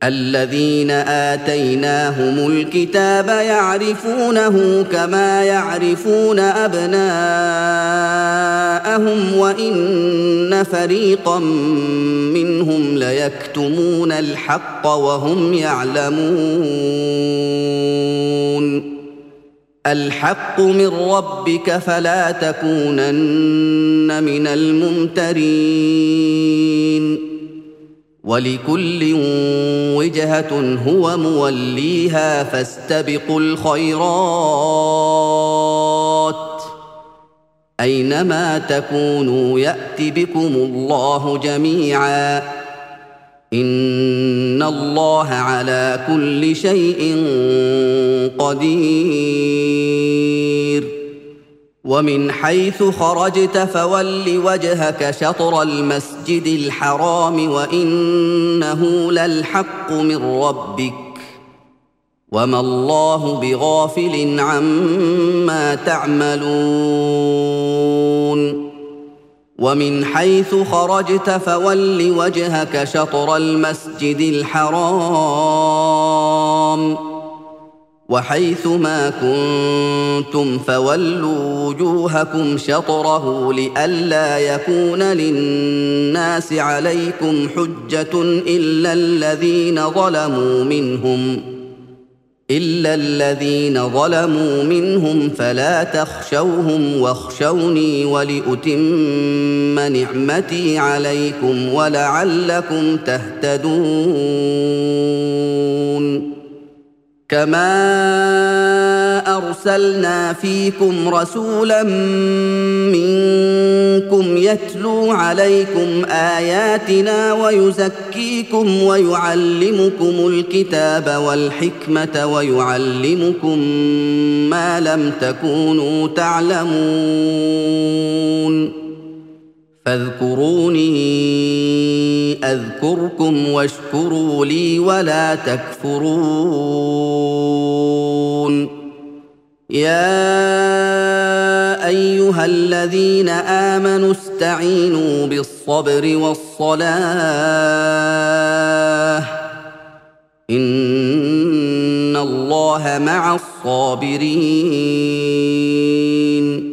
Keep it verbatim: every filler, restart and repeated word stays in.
الذين آتيناهم الكتاب يعرفونه كما يعرفون أبناءهم وإن فريقا منهم ليكتمون الحق وهم يعلمون الحق من ربك فلا تكونن من الممترين ولكل وجهة هو موليها فاستبقوا الخيرات أينما تكونوا يأت بكم الله جميعا إن الله على كل شيء قدير ومن حيث خرجت فول وجهك شطر المسجد الحرام وإنه للحق من ربك وما الله بغافل عما تعملون ومن حيث خرجت فول وجهك شطر المسجد الحرام وحيث ما كنتم فولوا وجوهكم شطره لئلا يكون للناس عليكم حجة إلا الذين ظلموا منهم إلا الذين ظلموا منهم فلا تخشوهم واخشوني ولأتم نعمتي عليكم ولعلكم تهتدون كما أرسلنا فيكم رسولا منكم يتلو عليكم آياتنا ويزكيكم ويعلمكم الكتاب والحكمة ويعلمكم ما لم تكونوا تعلمون فاذكروني أذكركم واشكروا لي ولا تكفرون يا أيها الذين آمنوا استعينوا بالصبر والصلاة إن الله مع الصابرين